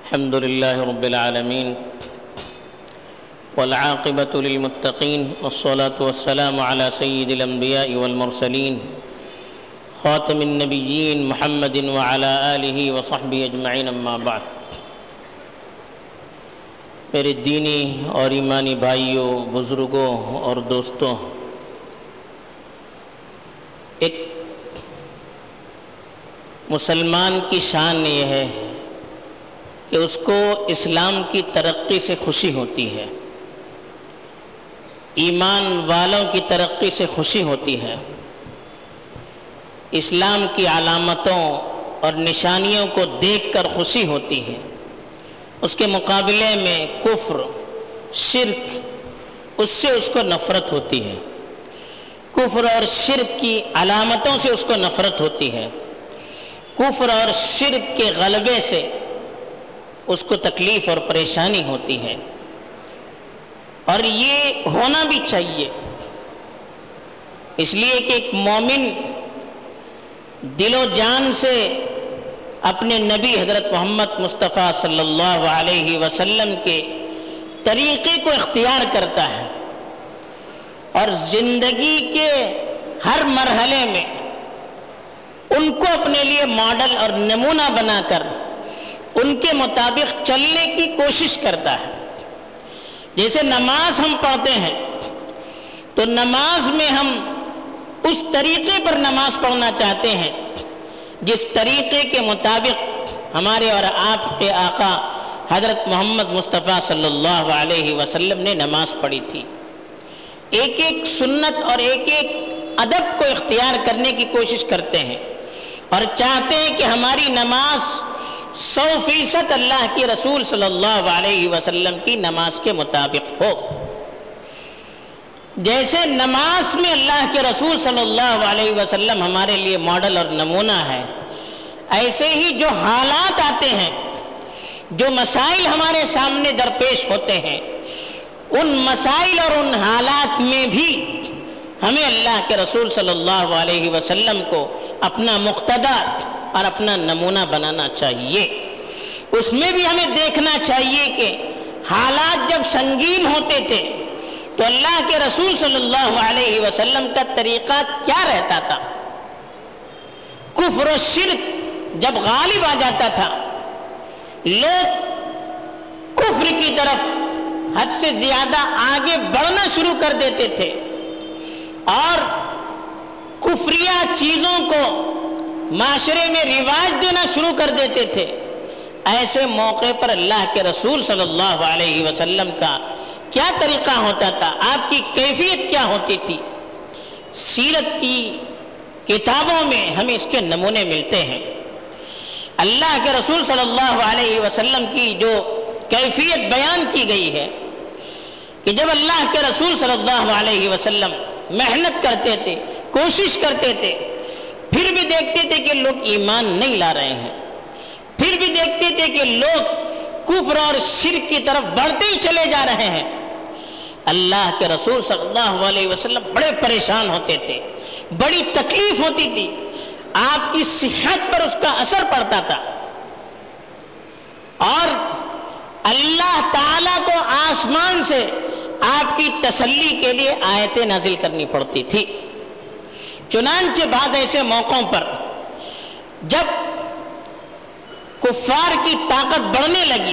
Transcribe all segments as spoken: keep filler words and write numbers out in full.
الحمد لله رب العالمين والعاقبة للمتقين والصلاة والسلام على سيد الأنبياء والمرسلين خاتم النبيين محمد وعلى آله وصحبه أجمعين اما بعد۔ میرے دینی اور ایمانی بھائیوں، بزرگوں اور دوستوں، ایک مسلمان کی شان یہ ہے کہ اس کو اسلام کی ترقی سے خوشی ہوتی ہے، ایمان والوں کی ترقی سے خوشی ہوتی ہے، اسلام کی علامتوں اور نشانیوں کو دیکھ کر خوشی ہوتی ہے۔ اس کے مقابلے میں کفر، شرک، اس سے اس کو نفرت ہوتی ہے۔ کفر اور شرک کی علامتوں سے اس کو نفرت ہوتی ہے۔ کفر اور شرک کے غلبے سے اس کو تکلیف اور پریشانی ہوتی ہے، اور یہ ہونا بھی چاہیے، اس لیے کہ ایک مومن دل و جان سے اپنے نبی حضرت محمد مصطفیٰ صلی اللہ علیہ وسلم کے طریقے کو اختیار کرتا ہے، اور زندگی کے ہر مرحلے میں ان کو اپنے لیے ماڈل اور نمونہ بنا کر ان کے مطابق چلنے کی کوشش کرتا ہے۔ جیسے نماز ہم پڑھتے ہیں تو نماز میں ہم اس طریقے پر نماز پڑھنا چاہتے ہیں جس طریقے کے مطابق ہمارے اور آپ کے آقا حضرت محمد مصطفیٰ صلی اللہ علیہ وسلم نے نماز پڑھی تھی۔ ایک ایک سنت اور ایک ایک ادب کو اختیار کرنے کی کوشش کرتے ہیں، اور چاہتے ہیں کہ ہماری نماز سو فیصد اللہ کی رسول صلی اللہ علیہ وسلم کی نماز کے مطابق ہو۔ جیسے نماز میں اللہ کے رسول صلی اللہ علیہ وسلم ہمارے لیے ماڈل اور نمونہ ہے، ایسے ہی جو حالات آتے ہیں، جو مسائل ہمارے سامنے درپیش ہوتے ہیں، ان مسائل اور ان حالات میں بھی ہمیں اللہ کے رسول صلی اللہ علیہ وسلم کو اپنا مقتدی اور اپنا نمونہ بنانا چاہیے۔ اس میں بھی ہمیں دیکھنا چاہیے کہ حالات جب سنگین ہوتے تھے تو اللہ کے رسول صلی اللہ علیہ وسلم کا طریقہ کیا رہتا تھا۔ کفر و شرک جب غالب آ جاتا تھا، لوگ کفر کی طرف حد سے زیادہ آگے بڑھنا شروع کر دیتے تھے، اور کفریہ چیزوں کو معاشرے میں رواج دینا شروع کر دیتے تھے۔ ایسے موقع پر اللہ کے رسول صلی اللہ علیہ وسلم کا کیا طریقہ ہوتا تھا، آپ کی کیفیت کیا ہوتی تھی؟ سیرت کی کتابوں میں ہمیں اس کے نمونے ملتے ہیں۔ اللہ کے رسول صلی اللہ علیہ وسلم کی جو کیفیت بیان کی گئی ہے کہ جب اللہ کے رسول صلی اللہ علیہ وسلم محنت کرتے تھے، کوشش کرتے تھے، پھر بھی دیکھتے تھے کہ لوگ ایمان نہیں لا رہے ہیں، پھر بھی دیکھتے تھے کہ لوگ کفر اور شرک کی طرف بڑھتے ہی چلے جا رہے ہیں، اللہ کے رسول صلی اللہ علیہ وسلم بڑے پریشان ہوتے تھے، بڑی تکلیف ہوتی تھی، آپ کی صحت پر اس کا اثر پڑتا تھا، اور اللہ تعالیٰ کو آسمان سے آپ کی تسلی کے لیے آیتیں نازل کرنی پڑتی تھی۔ چنانچہ بعد ایسے موقعوں پر جب کفار کی طاقت بڑھنے لگی،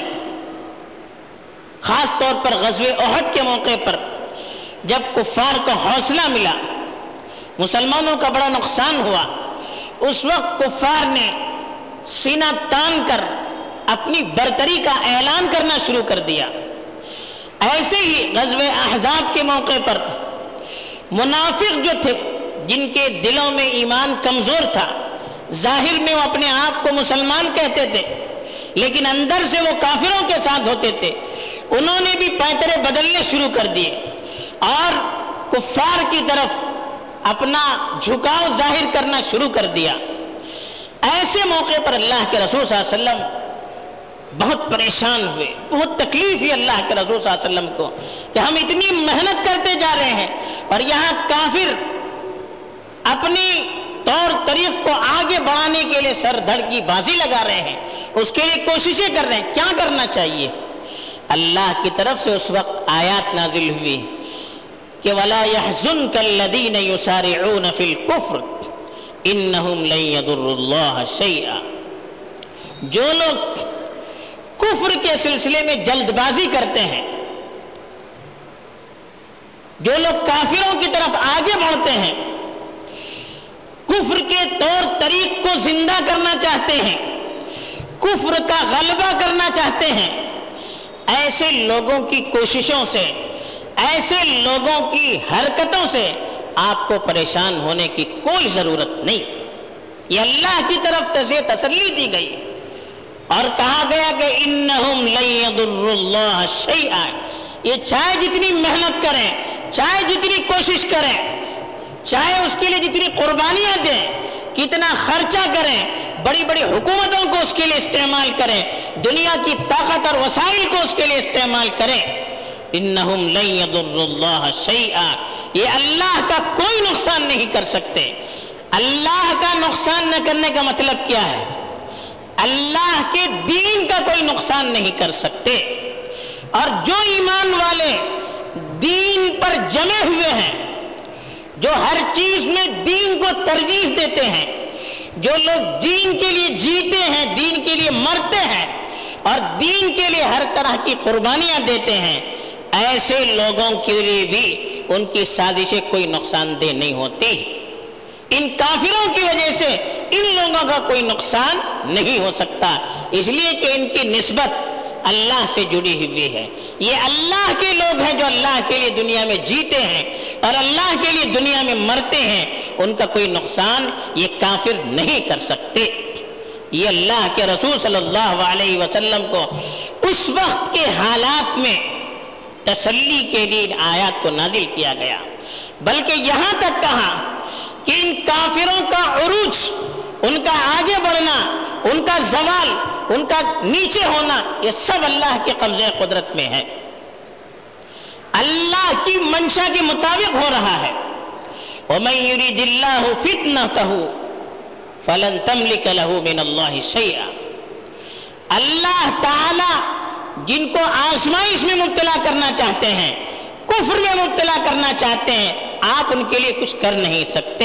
خاص طور پر غزوہ احد کے موقع پر جب کفار کو حوصلہ ملا، مسلمانوں کا بڑا نقصان ہوا، اس وقت کفار نے سینہ تان کر اپنی برتری کا اعلان کرنا شروع کر دیا۔ ایسے ہی غزوہ احزاب کے موقع پر منافق جو تھے، جن کے دلوں میں ایمان کمزور تھا، ظاہر میں وہ اپنے آپ کو مسلمان کہتے تھے لیکن اندر سے وہ کافروں کے ساتھ ہوتے تھے، انہوں نے بھی پیترے بدلنے شروع کر دیے اور کفار کی طرف اپنا جھکاؤ ظاہر کرنا شروع کر دیا۔ ایسے موقع پر اللہ کے رسول صلی اللہ علیہ وسلم بہت پریشان ہوئے، بہت تکلیف ہوئی اللہ کے رسول صلی اللہ علیہ وسلم کو کہ ہم اتنی محنت کرتے جا رہے ہیں اور یہاں کافر اپنی طور طریق کو آگے بڑھانے کے لیے سر دھڑ کی بازی لگا رہے ہیں، اس کے لیے کوششیں کر رہے ہیں، کیا کرنا چاہیے؟ اللہ کی طرف سے اس وقت آیات نازل ہوئی کہ وَلَا يَحْزُنْكَ الَّذِينَ يُسَارِعُونَ فِي الْكُفْرِ إِنَّهُمْ لَن يَضُرُّوا اللَّهَ شَيْئًا۔ جو لوگ کفر کے سلسلے میں جلد بازی کرتے ہیں، جو لوگ کافروں کی طرف آگے بڑھتے ہیں، کفر کے طور طریق کو زندہ کرنا چاہتے ہیں، کفر کا غلبہ کرنا چاہتے ہیں، ایسے لوگوں کی کوششوں سے، ایسے لوگوں کی حرکتوں سے آپ کو پریشان ہونے کی کوئی ضرورت نہیں۔ یہ اللہ کی طرف سے تسلی دی گئی اور کہا گیا کہ انہم لن یضروا اللہ شیئا، یہ چاہے جتنی محنت کریں، چاہے جتنی کوشش کریں، چاہے اس کے لیے جتنی قربانیاں دیں، کتنا خرچہ کریں، بڑی بڑی حکومتوں کو اس کے لیے استعمال کریں، دنیا کی طاقت اور وسائل کو اس کے لیے استعمال کریں، انہم لن یضروا اللہ شیئا، یہ اللہ کا کوئی نقصان نہیں کر سکتے۔ اللہ کا نقصان نہ کرنے کا مطلب کیا ہے؟ اللہ کے دین کا کوئی نقصان نہیں کر سکتے۔ اور جو ایمان والے دین پر جمے ہوئے ہیں، جو ہر چیز میں دین کو ترجیح دیتے ہیں، جو لوگ دین کے لیے جیتے ہیں، دین کے لیے مرتے ہیں اور دین کے لیے ہر طرح کی قربانیاں دیتے ہیں، ایسے لوگوں کے لیے بھی ان کی سازشیں کوئی نقصان دہ نہیں ہوتی۔ ان کافروں کی وجہ سے ان لوگوں کا کوئی نقصان نہیں ہو سکتا، اس لیے کہ ان کی نسبت اللہ سے جڑی ہوئی ہے۔ یہ اللہ کے لوگ ہیں جو اللہ کے لیے دنیا میں جیتے ہیں اور اللہ کے لیے دنیا میں مرتے ہیں، ان کا کوئی نقصان یہ کافر نہیں کر سکتے۔ یہ اللہ کے رسول صلی اللہ علیہ وسلم کو اس وقت کے حالات میں تسلی کے لیے ان آیات کو نازل کیا گیا، بلکہ یہاں تک کہا کہ ان کافروں کا عروج، ان کا آگے بڑھنا، ان کا زوال، ان کا نیچے ہونا، یہ سب اللہ کے قبضے قدرت میں ہے، اللہ کی منشا کے مطابق ہو رہا ہے۔ وَمَن يُرِدِ اللَّهُ فِتْنَتَهُ فَلَن تَمْلِكَ لَهُ مِنَ اللَّهِ شَيْئًا، اللہ تعالی جن کو آزمائش میں مبتلا کرنا چاہتے ہیں، کفر میں مبتلا کرنا چاہتے ہیں، آپ ان کے لیے کچھ کر نہیں سکتے۔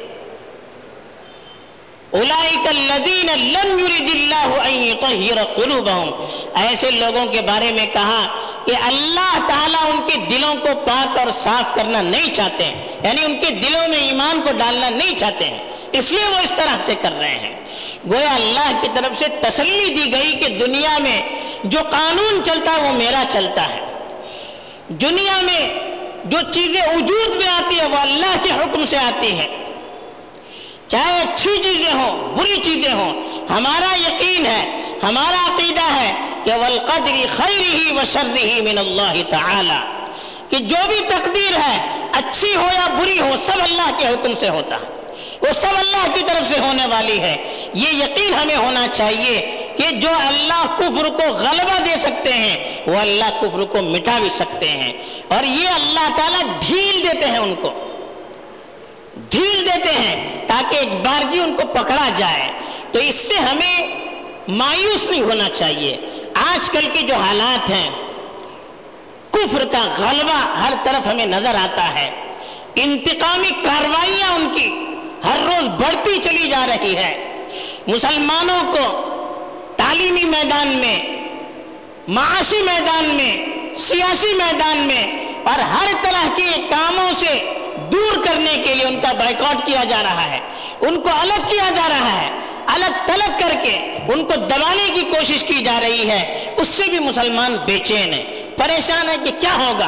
اولئک الذین لم یرد اللہ ان یطہر قلوبہم، ایسے لوگوں کے بارے میں کہا کہ اللہ تعالیٰ ان کے دلوں کو پاک اور صاف کرنا نہیں چاہتے ہیں، یعنی ان کے دلوں میں ایمان کو ڈالنا نہیں چاہتے ہیں، اس لیے وہ اس طرح سے کر رہے ہیں۔ گویا اللہ کی طرف سے تسلی دی گئی کہ دنیا میں جو قانون چلتا ہے وہ میرا چلتا ہے، دنیا میں جو چیزیں وجود میں آتی ہے وہ اللہ کے حکم سے آتی ہے، چاہے اچھی چیزیں ہوں بری چیزیں ہوں، ہمارا یقین ہے، ہمارا عقیدہ ہے کہ والقدر خیرہ وشرہ من اللہ تعالی، کہ جو بھی تقدیر ہے اچھی ہو یا بری ہو سب اللہ کے حکم سے ہوتا ہے، وہ سب اللہ کی طرف سے ہونے والی ہے۔ یہ یقین ہمیں ہونا چاہیے کہ جو اللہ کفر کو غلبہ دے سکتے ہیں وہ اللہ کفر کو مٹا بھی سکتے ہیں، اور یہ اللہ تعالیٰ ڈھیل دیتے ہیں، ان کو ڈھیل دیتے ہیں تاکہ ایک بار کی ان کو پکڑا جائے۔ تو اس سے ہمیں مایوس نہیں ہونا چاہیے۔ آج کل کے جو حالات ہیں، کفر کا غلبہ ہر طرف ہمیں نظر آتا ہے، انتقامی کارروائیاں ان کی ہر روز بڑھتی چلی جا رہی ہے، مسلمانوں کو تعلیمی میدان میں، معاشی میدان میں، سیاسی میدان میں اور ہر طرح کے کاموں سے دور کرنے کے لیے ان کا بائیکاٹ کیا جا رہا ہے، ان کو الگ کیا جا رہا ہے، الگ تلگ کر کے ان کو دبانے کی کوشش کی جا رہی ہے۔ اس سے بھی مسلمان بے چین ہے، پریشان ہے کہ کیا ہوگا۔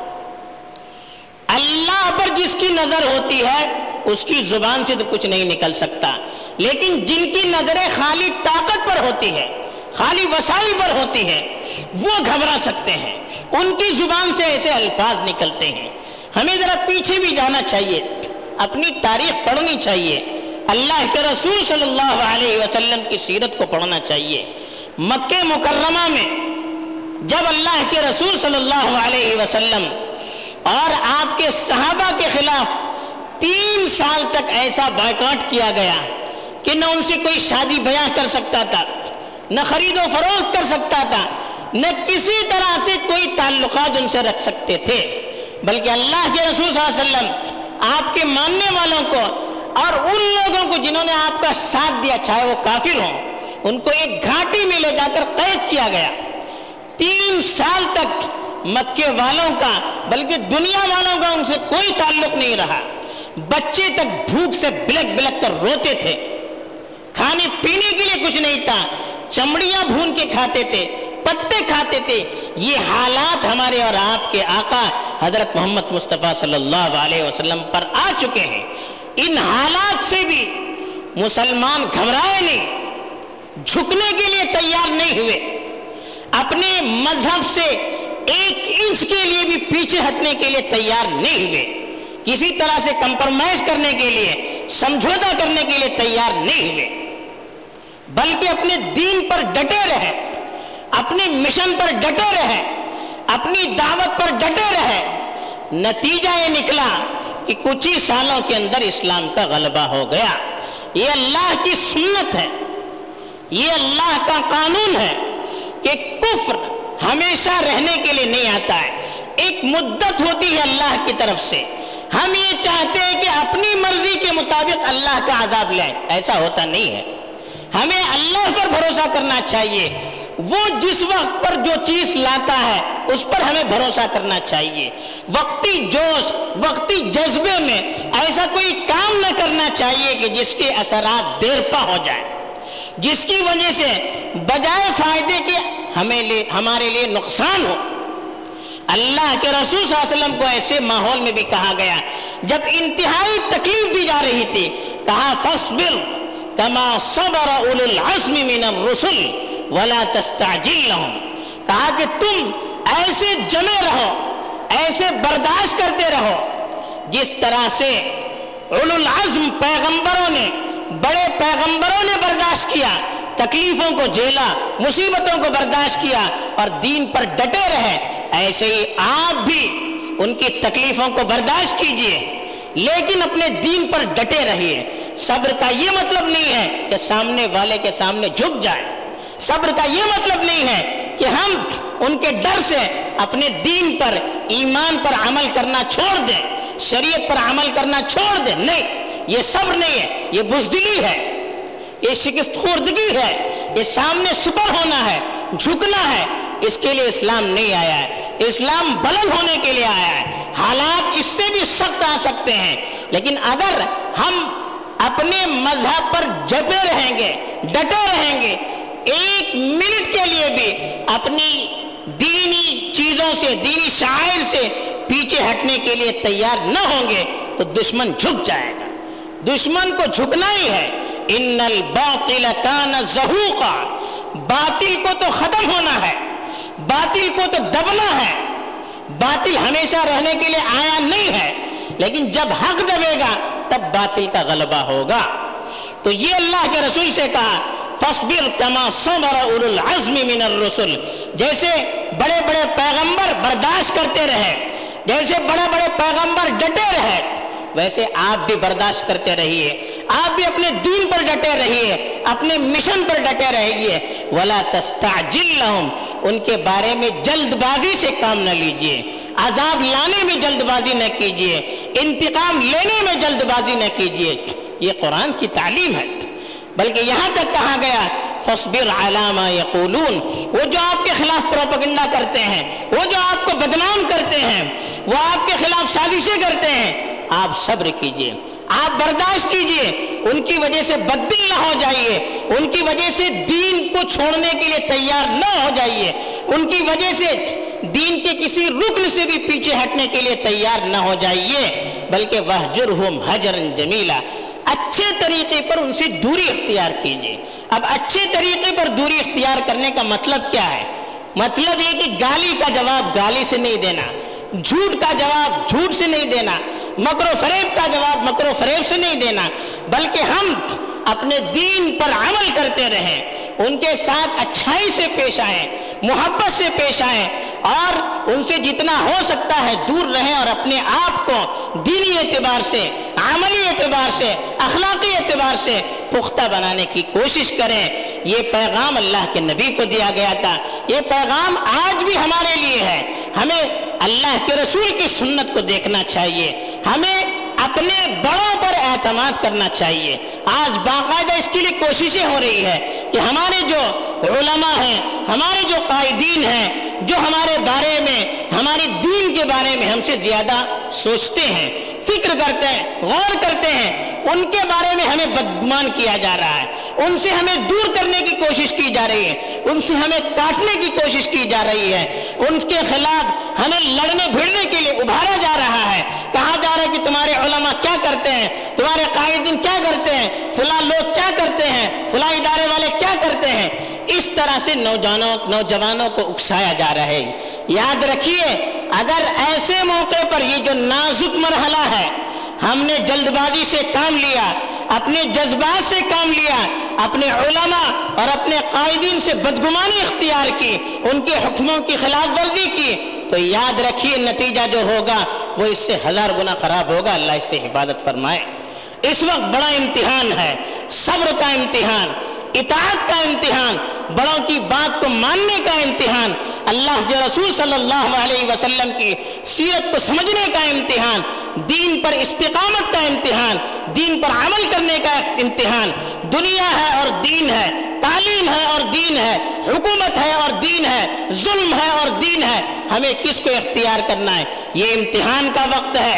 اللہ پر جس کی نظر ہوتی ہے اس کی زبان سے تو کچھ نہیں نکل سکتا، لیکن جن کی نظریں خالی طاقت پر ہوتی ہے، خالی وسائل پر ہوتی ہے، وہ گھبرا سکتے ہیں، ان کی زبان سے ایسے الفاظ نکلتے ہیں۔ ہمیں ذرا پیچھے بھی جانا چاہیے، اپنی تاریخ پڑھنی چاہیے، اللہ کے رسول صلی اللہ علیہ وسلم کی سیرت کو پڑھنا چاہیے۔ مکہ مکرمہ میں جب اللہ کے رسول صلی اللہ علیہ وسلم اور آپ کے صحابہ کے خلاف تین سال تک ایسا بائیکاٹ کیا گیا کہ نہ ان سے کوئی شادی بیاہ کر سکتا تھا، نہ خرید و فروخت کر سکتا تھا، نہ کسی طرح سے کوئی تعلقات ان سے رکھ سکتے تھے، بلکہ اللہ کے رسول صلی اللہ علیہ وسلم آپ کے ماننے والوں کو اور ان لوگوں کو جنہوں نے آپ کا ساتھ دیا، چاہے وہ کافر ہوں، ان کو ایک گھاٹی میں لے جا کر قید کیا گیا۔ تین سال تک مکے والوں کا بلکہ دنیا والوں کا ان سے کوئی تعلق نہیں رہا۔ بچے تک بھوک سے بلک بلک کر روتے تھے، کھانے پینے کے لیے کچھ نہیں تھا، چمڑیاں بھون کے کھاتے تھے، پتے کھاتے تھے۔ یہ حالات ہمارے اور آپ کے آقا حضرت محمد مصطفیٰ صلی اللہ علیہ وسلم پر آ چکے ہیں۔ ان حالات سے بھی مسلمان گھبرائے نہیں، جھکنے کے لیے تیار نہیں ہوئے، اپنے مذہب سے ایک انچ کے لیے بھی پیچھے ہٹنے کے لیے تیار نہیں ہوئے، کسی طرح سے کمپرمائز کرنے کے لیے، سمجھوتا کرنے کے لیے تیار نہیں ہوئے، بلکہ اپنے دین پر ڈٹے رہے، اپنے مشن پر ڈٹے رہے، اپنی دعوت پر ڈٹے رہے۔ نتیجہ یہ نکلا کہ کچھ ہی سالوں کے اندر اسلام کا غلبہ ہو گیا۔ یہ اللہ کی سنت ہے، یہ اللہ کا قانون ہے کہ کفر ہمیشہ رہنے کے لیے نہیں آتا ہے، ایک مدت ہوتی ہے اللہ کی طرف سے۔ ہم یہ چاہتے ہیں کہ اپنی مرضی کے مطابق اللہ کا عذاب لائیں، ایسا ہوتا نہیں ہے۔ ہمیں اللہ پر بھروسہ کرنا چاہیے، وہ جس وقت پر جو چیز لاتا ہے اس پر ہمیں بھروسہ کرنا چاہیے۔ وقتی جوش، وقتی جذبے میں ایسا کوئی کام نہ کرنا چاہیے کہ جس کے اثرات دیر پا ہو جائیں، جس کی وجہ سے بجائے فائدے کے ہمیں لے ہمارے لیے نقصان ہو۔ اللہ کے رسول صلی اللہ علیہ وسلم کو ایسے ماحول میں بھی کہا گیا، جب انتہائی تکلیف دی جا رہی تھی، کہا فاصبر کما صبر اولو العزم من الرسل ولا تستعجل لهم، کہا کہ تم ایسے جمے رہو، ایسے برداشت کرتے رہو جس طرح سے اولو العزم پیغمبروں نے، بڑے پیغمبروں نے برداشت کیا، تکلیفوں کو جھیلا، مصیبتوں کو برداشت کیا اور دین پر ڈٹے رہے، ایسے ہی آپ بھی ان کی تکلیفوں کو برداشت کیجئے لیکن اپنے دین پر ڈٹے رہیے۔ صبر کا یہ مطلب نہیں ہے کہ سامنے والے کے سامنے جھک جائیں، صبر کا یہ مطلب نہیں ہے کہ ہم ان کے ڈر سے اپنے دین پر، ایمان پر عمل کرنا چھوڑ دیں، شریعت پر عمل کرنا چھوڑ دیں، نہیں، یہ صبر نہیں ہے، یہ بزدلی ہے، یہ شکست خوردگی ہے، یہ سامنے سپر ہونا ہے، جھکنا ہے۔ اس کے لیے اسلام نہیں آیا ہے، اسلام بلند ہونے کے لیے آیا ہے۔ حالات اس سے بھی سخت آ سکتے ہیں، لیکن اگر ہم اپنے مذہب پر جپے رہیں گے، ڈٹے رہیں گے، ایک منٹ کے لیے بھی اپنی دینی چیزوں سے، دینی شعائر سے پیچھے ہٹنے کے لیے تیار نہ ہوں گے تو دشمن جھک جائے گا۔ دشمن کو جھکنا ہی ہے۔ ان الباطل کان زہوقا، باطل کو تو ختم ہونا ہے، باطل کو تو دبنا ہے۔ باطل ہمیشہ رہنے کے لیے آیا نہیں ہے، لیکن جب حق دبے گا تب باطل کا غلبہ ہوگا۔ تو یہ اللہ کے رسول سے کہا فاصبر کما صبر اولو العزم من الرسل، جیسے بڑے بڑے پیغمبر برداشت کرتے رہے، جیسے بڑے بڑے پیغمبر ڈٹے رہے، ویسے آپ بھی برداشت کرتے رہیے، آپ بھی اپنے دین پر ڈٹے رہیے، اپنے مشن پر ڈٹے رہیے۔ ولا تستعجل لهم، ان کے بارے میں جلد بازی سے کام نہ لیجئے، عذاب لانے میں جلد بازی نہ کیجئے، انتقام لینے میں جلد بازی نہ کیجئے۔ یہ قرآن کی تعلیم ہے۔ بلکہ یہاں تک کہا گیا فاصبر علی ما یقولون، وہ جو آپ کے خلاف پروپیگنڈا کرتے ہیں، وہ جو آپ کو بدنام کرتے ہیں، وہ آپ کے خلاف سازشیں کرتے ہیں، آپ صبر کیجئے، آپ برداشت کیجئے، ان کی وجہ سے بددل نہ ہو جائیے، ان کی وجہ سے دین کو چھوڑنے کے لیے تیار نہ ہو جائیے، ان کی وجہ سے دین کے کسی رکن سے بھی پیچھے ہٹنے کے لیے تیار نہ ہو جائیے، بلکہ وَاهْجُرْهُمْ هَجْرًا جَمِيلًا، اچھے طریقے پر ان سے دوری اختیار کیجئے۔ اب اچھے طریقے پر دوری اختیار کرنے کا مطلب کیا ہے؟ مطلب یہ کہ گالی کا جواب گالی سے نہیں دینا، جھوٹ کا جواب جھوٹ سے نہیں دینا، مکر و فریب کا جواب مکر و فریب سے نہیں دینا، بلکہ ہم اپنے دین پر عمل کرتے رہیں، ان کے ساتھ اچھائی سے پیش آئیں، محبت سے پیش آئیں، اور ان سے جتنا ہو سکتا ہے دور رہیں، اور اپنے آپ کو دینی اعتبار سے، عملی اعتبار سے، اخلاقی اعتبار سے پختہ بنانے کی کوشش کریں۔ یہ پیغام اللہ کے نبی کو دیا گیا تھا، یہ پیغام آج بھی ہمارے لیے ہے۔ ہمیں اللہ کے رسول کی سنت کو دیکھنا چاہیے، ہمیں اپنے بڑوں پر اعتماد کرنا چاہیے۔ آج باقاعدہ اس کے لیے کوششیں ہو رہی ہے کہ ہمارے جو علماء ہیں، ہمارے جو قائدین ہیں، جو ہمارے بارے میں، ہماری دین کے بارے میں ہم سے زیادہ سوچتے ہیں، فکر کرتے ہیں، غور کرتے ہیں، ان کے بارے میں ہمیں بدگمان کیا جا رہا ہے، ان سے ہمیں دور کرنے کی کوشش کی جا رہی ہے، ان سے ہمیں کاٹنے کی کوشش کی جا رہی ہے، ان کے خلاف ہمیں لڑنے بھیڑنے کے لیے ابھارا جا رہا ہے۔ کہا جا رہا ہے کہ تمہارے علماء کیا کرتے ہیں، تمہارے قائدین کیا کرتے ہیں، فلاں لوگ کیا کرتے ہیں، فلاں ادارے والے کیا کرتے ہیں۔ اس طرح سے نوجوانوں نوجوانوں کو اکسایا جا رہا ہے۔ یاد رکھیے، اگر ایسے موقع پر یہ جو نازک مرحلہ ہے، ہم نے جلد بازی سے کام لیا، اپنے جذبات سے کام لیا، اپنے علماء اور اپنے قائدین سے بدگمانی اختیار کی، ان کے حکموں کی خلاف ورزی کی، تو یاد رکھیے نتیجہ جو ہوگا وہ اس سے ہزار گنا خراب ہوگا۔ اللہ اس سے حفاظت فرمائے۔ اس وقت بڑا امتحان ہے، صبر کا امتحان، اطاعت کا امتحان، بڑوں کی بات کو ماننے کا امتحان، اللہ کے رسول صلی اللہ علیہ وسلم کی سیرت کو سمجھنے کا امتحان، دین پر استقامت کا امتحان، دین پر عمل کرنے کا امتحان۔ دنیا ہے اور دین ہے، تعلیم ہے اور دین ہے، حکومت ہے اور دین ہے، ظلم ہے اور دین ہے، ہمیں کس کو اختیار کرنا ہے؟ یہ امتحان کا وقت ہے۔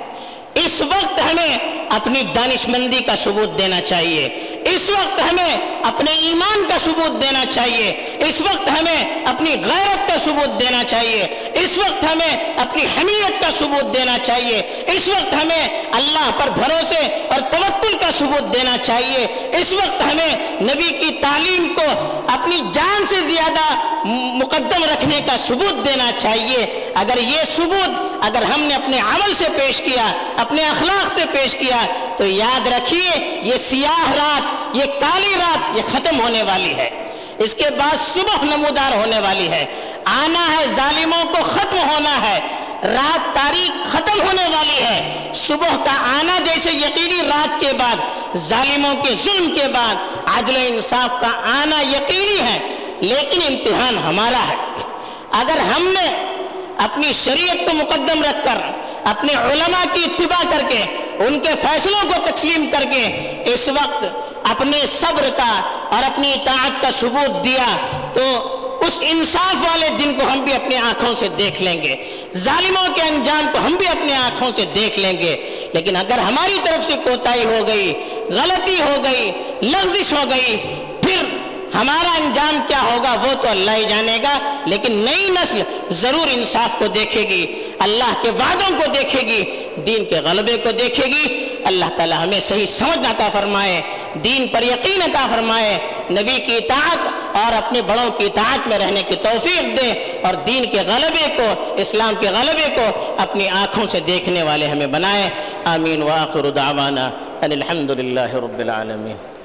اس وقت ہمیں اپنی دانشمندی کا ثبوت دینا چاہیے، اس وقت ہمیں اپنے ایمان کا ثبوت دینا چاہیے، اس وقت ہمیں اپنی غیرت کا ثبوت دینا چاہیے، اس وقت ہمیں اپنی حمیت کا ثبوت دینا چاہیے، اس وقت ہمیں اللہ پر بھروسے اور توکل کا ثبوت دینا چاہیے، اس وقت ہمیں نبی کی تعلیم کو اپنی جان سے زیادہ مقدم رکھنے کا ثبوت دینا چاہیے۔ اگر یہ ثبوت اگر ہم نے اپنے عمل سے پیش کیا، اپنے اخلاق سے پیش کیا، تو یاد رکھیے یہ سیاہ رات، یہ کالی رات، یہ ختم ہونے والی ہے۔ اس کے بعد صبح نمودار ہونے والی ہے، آنا ہے، ظالموں کو ختم ہونا ہے، رات تاریخ ختم ہونے والی ہے۔ صبح کا آنا جیسے یقینی، رات کے بعد ظالموں کے ظلم کے بعد عدل و انصاف کا آنا یقینی ہے، لیکن امتحان ہمارا ہے۔ اگر ہم نے اپنی شریعت کو مقدم رکھ کر، اپنے علماء کی اتباع کر کے، ان کے فیصلوں کو تسلیم کر کے اس وقت اپنے صبر کا اور اپنی اطاعت کا ثبوت دیا، تو اس انصاف والے دن کو ہم بھی اپنی آنکھوں سے دیکھ لیں گے، ظالموں کے انجام کو ہم بھی اپنی آنکھوں سے دیکھ لیں گے۔ لیکن اگر ہماری طرف سے کوتاہی ہو گئی، غلطی ہو گئی، لغزش ہو گئی، پھر ہمارا انجام کیا ہوگا وہ تو اللہ ہی جانے گا۔ لیکن نئی نسل ضرور انصاف کو دیکھے گی، اللہ کے وعدوں کو دیکھے گی، دین کے غلبے کو دیکھے گی۔ اللہ تعالی ہمیں صحیح سمجھ عطا فرمائے، دین پر یقین عطا فرمائے، نبی کی اطاعت اور اپنے بڑوں کی اطاعت میں رہنے کی توفیق دے، اور دین کے غلبے کو، اسلام کے غلبے کو اپنی آنکھوں سے دیکھنے والے ہمیں بنائے۔ آمین۔ وآخر دعوانا ان الحمد للہ رب العالمین۔